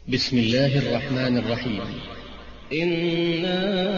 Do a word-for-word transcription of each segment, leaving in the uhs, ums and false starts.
بسم الله الرحمن الرحيم. إنا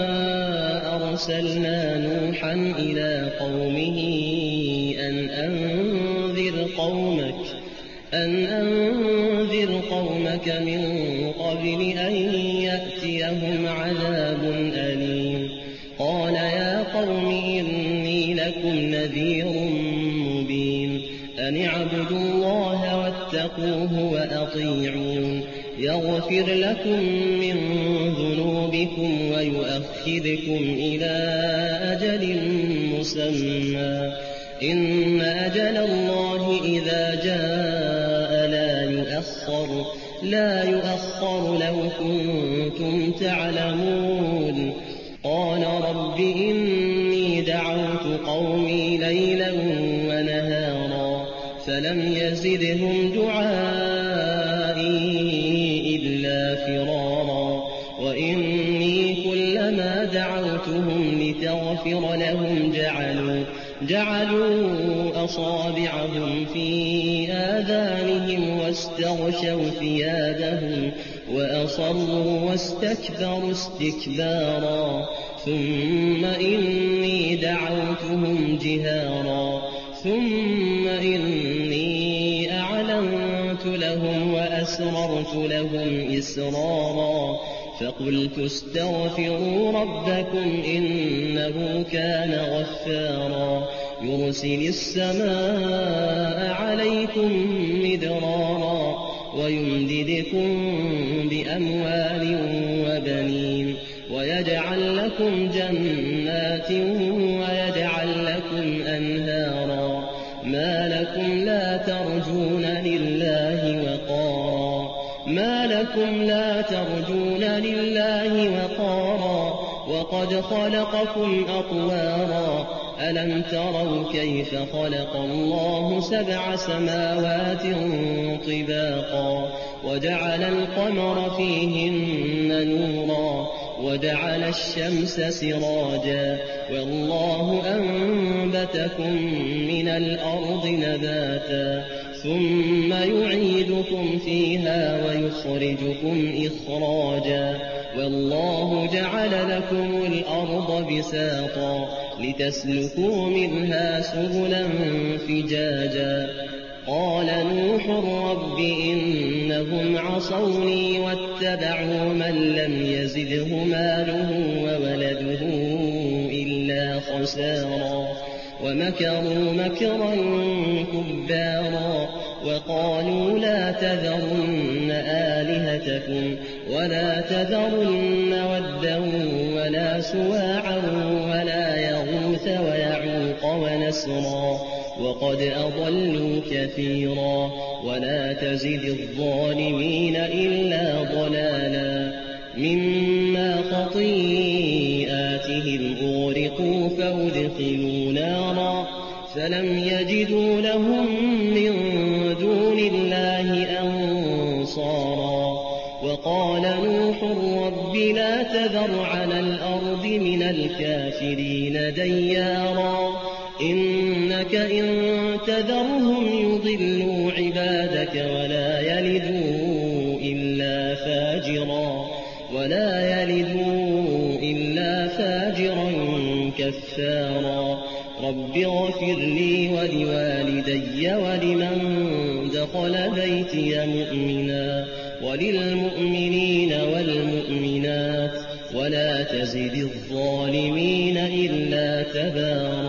أرسلنا نوحا إلى قومه أن أنذر قومك أن أنذر قومك من قبل أن يأتيهم عذاب أليم. قال يا قوم إني لكم نذير مبين أن اعبدوا الله واتقوه وأطيعون يغفر لكم من ذنوبكم ويؤخركم إلى أجل مسمى إن أجل الله إذا جاء لا يؤخر لا يؤخر لو كنتم تعلمون. قال رب إني دعوت قومي ليلا ونهارا فلم يزدهم دعائي إلا فرارا وإني كلما دعوتهم لتغفر لهم جعلوا جعلوا أصابعهم في آذانهم واستغشوا ثيابهم وأصروا واستكبروا استكبارا ثم إني دعوتهم جهارا ثم إني أعلنت لهم وأسررت لهم إسرارا فقلت استغفروا ربكم إنه كان غفارا يرسل السماء عليكم مدرارا ويمددكم بأموال وبنين ويجعل لكم جنات ويجعل لكم أنهارا ما لكم لا ترجون لله وقارا ما لكم لا ترجون لله وقارا وقد خلقكم أطوارا ألم تروا كيف خلق الله سبع سماوات طباقا وجعل القمر فيهن نورا وجعل الشمس سراجا والله أنبتكم من الأرض نباتا ثم يعيدكم فيها ويخرجكم إخراجا والله جعل لكم الأرض بساطا لتسلكوا منها سبلا فجاجا. قال نوح رب إنهم عصوني واتبعوا من لم يزده ماله وولده إلا خسارا ومكروا مكرا كبارا وقالوا لا تذرن آلهتكم ولا تذرن ودا ولا سواعا ولا يغوث ويعوق ونسرا وقد أضلوا كثيرا ولا تزد الظالمين إلا ضلالا. مما خطيئاتهم أغرقوا فأدخلوا نارا فلم يجدوا لهم من دون الله أنصارا. وقال نوح رب لا تذر على الأرض من الكافرين ديارا إنك إن تذرهم يضلوا عبادك ولا يلدوا إلا فاجرا ولا يلدوا إلا فاجرا كفارا. رب اغفر لي ولوالدي ولمن دخل بيتي مؤمنا وللمؤمنين والمؤمنات ولا تزد الظالمين إلا تبارا.